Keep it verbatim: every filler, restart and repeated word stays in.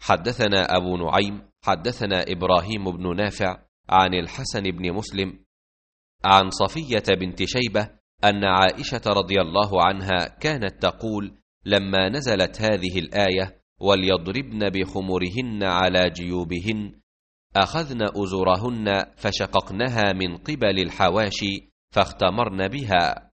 حدثنا أبو نعيم حدثنا إبراهيم بن نافع عن الحسن بن مسلم عن صفية بنت شيبة أن عائشة رضي الله عنها كانت تقول لما نزلت هذه الآية وليضربن بخمرهن على جيوبهن أخذن أزرهن فشققنها من قبل الحواشي فاختمرن بها.